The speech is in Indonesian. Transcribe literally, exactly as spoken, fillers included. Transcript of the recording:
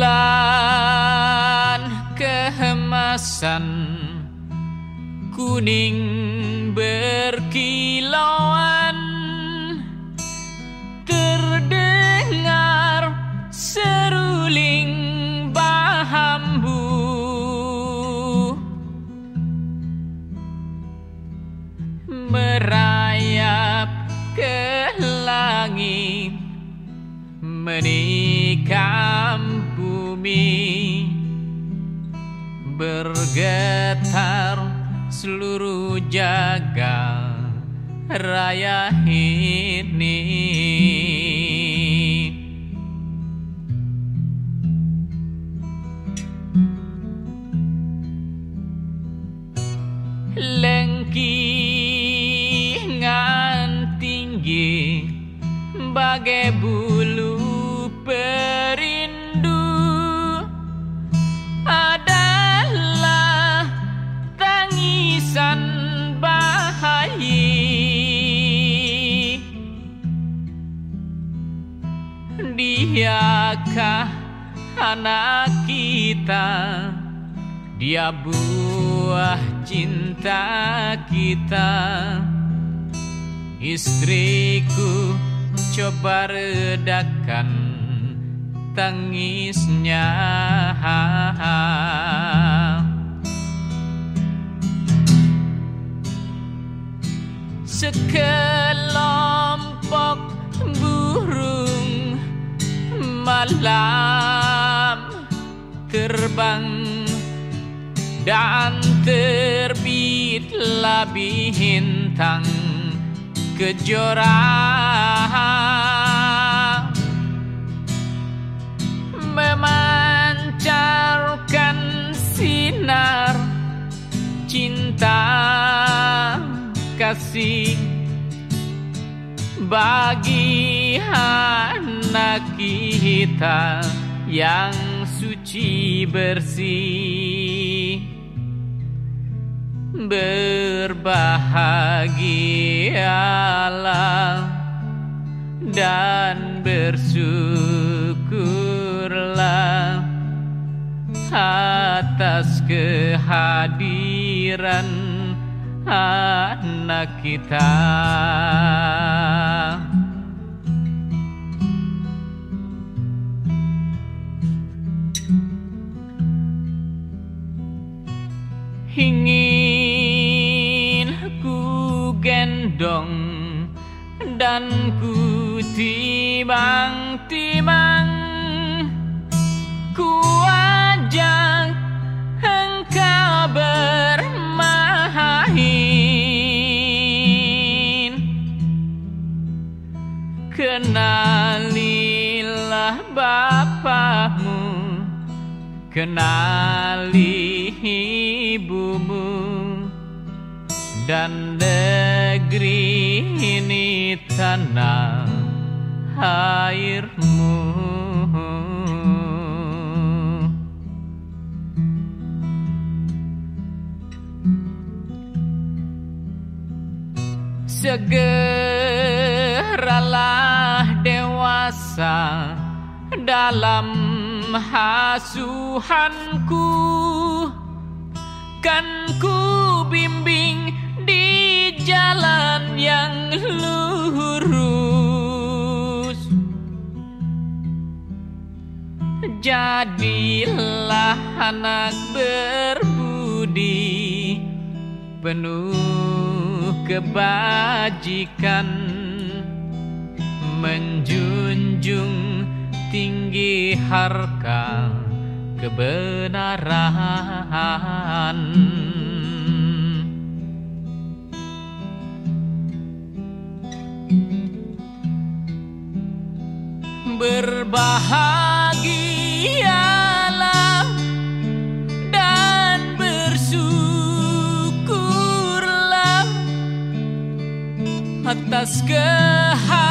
bulan keemasan kuning berkilauan, terdengar seruling bambu, merayap ke langit, menikam bumi, bergetar seluruh jagat raya ini. Lengkingan tinggi bagai bulu perindu adalah tangisan bahayi. Diakah anak kita? Dia buah cinta kita. Istriku, coba redakan tangisnya. Sekelompok burung malam terbang dan terbitlah bintang kejora, memancarkan sinar cinta kasih bagi anak kita yang suci bersih. Berbahagialah dan bersyukurlah atas kehadiran anak kita. Ingin ku gendong dan ku timang-timang, ku ajak engkau bermain. Kenalilah bapamu, kenali ibumu, dan negeri ini tanah airmu. Segeralah dewasa dalam hasuhanku, kan ku bimbing di jalan yang lurus. Jadilah anak berbudi, penuh kebajikan, menjunjung tinggi harga kebenaran. Berbahagialah dan bersyukurlah atas kehadiran